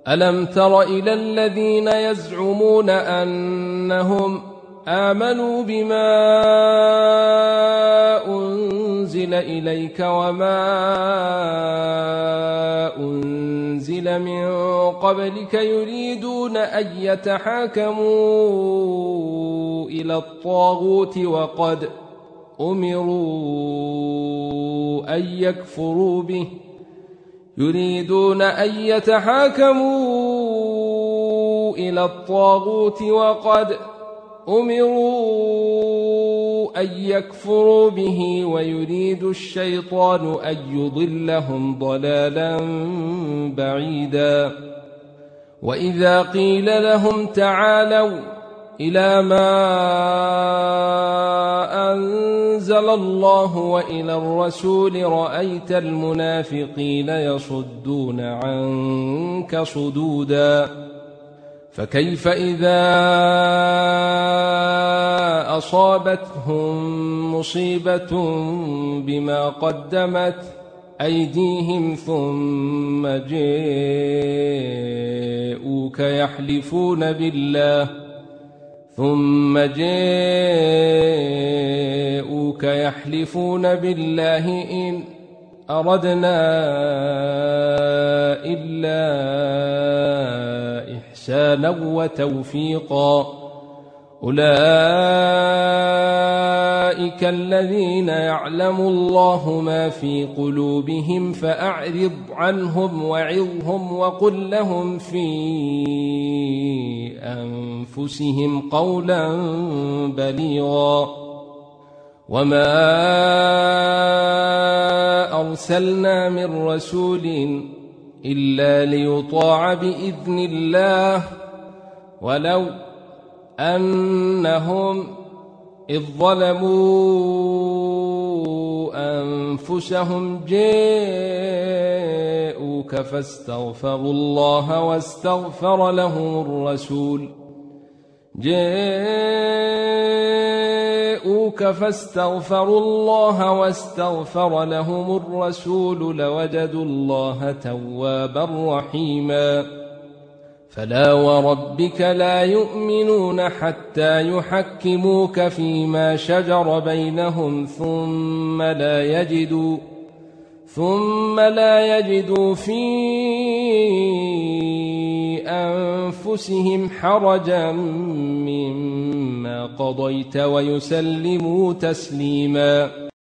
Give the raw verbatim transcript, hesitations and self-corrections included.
ألم تر إلى الذين يزعمون أنهم آمنوا بما أنزل إليك وما أنزل من قبلك يريدون أن يتحاكموا إلى الطاغوت وقد أمروا أن يكفروا به يريدون أن يتحاكموا إلى الطاغوت وقد أمروا أن يكفروا به ويريد الشيطان أن يضلهم ضلالا بعيدا وإذا قيل لهم تعالوا إلى ما أنزل الله وإلى الرسول رأيت المنافقين يصدون عنك صدودا فكيف إذا أصابتهم مصيبة بما قدمت أيديهم ثم جاءوك يحلفون بالله ثم جاءوك يحلفون بالله إن أردنا إلا إحسانا وتوفيقا أولئك الذين يعلم الله ما في قلوبهم فأعرض عنهم وعظهم وقل لهم في أنفسهم قولا بليغا وما أرسلنا من رسول إلا ليطاع بإذن الله ولو أنهم إذ ظلموا أنفسهم جاءوك فاستغفروا الله واستغفر لهم الرسول جاءوك فاستغفروا الله واستغفر لهم الرسول لوجدوا الله توابا رحيما فلا وربك لا يؤمنون حتى يحكموك فيما شجر بينهم ثم لا يجدوا ثم لا يجدوا في أنفسهم حرجا مما قضيت ويسلموا تسليما.